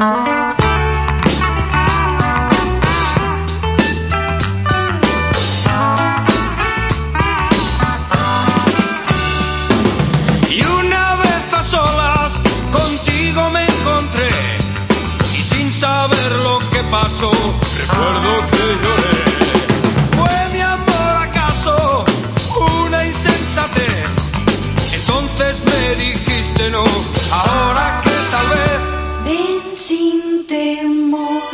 Recuerdo que lloré. ¿Fue mi amor acaso una insensatez? Entonces me dijiste no, ahora que tal vez. Ven sin temor,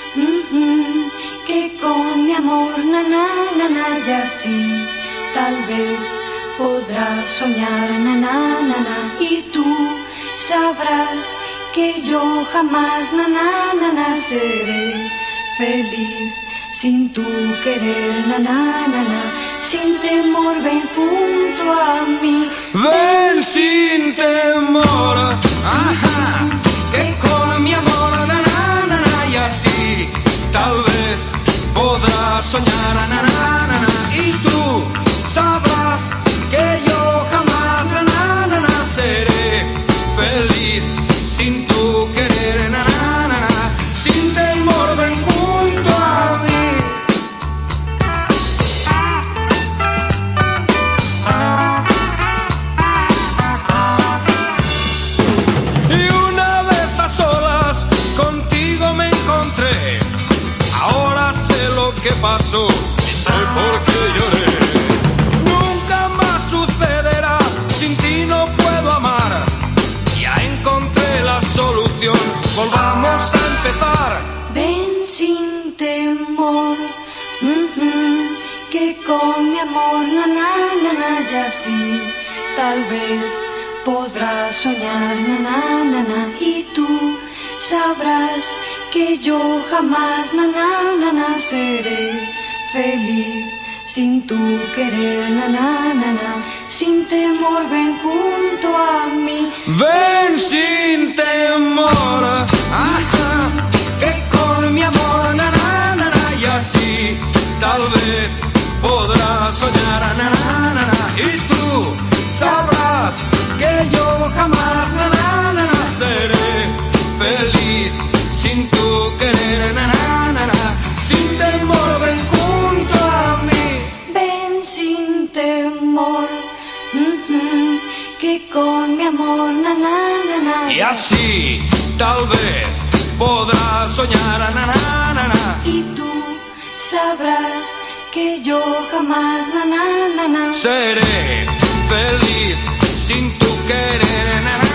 que con mi amor, na na na na, y así tal vez podrás soñar, na na na na, y tú sabrás que yo jamás, na na na na, seré feliz sin tu querer, na na na na, sin temor, ven junto a mí. Ven sin temor, ajá, que con mi amor, na na na na, y así tal vez podrás soñar, na na na na, y tú sabrás que yo jamás, na na na na, seré feliz sin tu querer, na na na na, sin temor, ven junto a mí. Y una vez a solas contigo me encontré. Ahora sé lo que pasó y sé por qué lloré. Nunca más sucederá, sin ti no puedo amar. Ya encontré la solución, volvamos a empezar. Ven sin temor, que con mi amor, na na na na, y así tal vez podrás soñar, na na na na, y tú sabrás que yo jamás, na na na na, seré feliz sin tu querer, na na na na, sin temor, ven junto a mí. Ven sin temor, ajá, que con mi amor, na na na na, y así tal vez podrás soñar, na na na na, y tú sabrás que yo jamás, na na na na, seré feliz sin tu querer, na na na na, sin temor, ven junto a mí. Ven sin temor, que con mi amor, na na na na, Y así tal vez podrás soñar, na na na na, y tú sabrás que yo jamás, na na na na, seré feliz sin tu querer, na na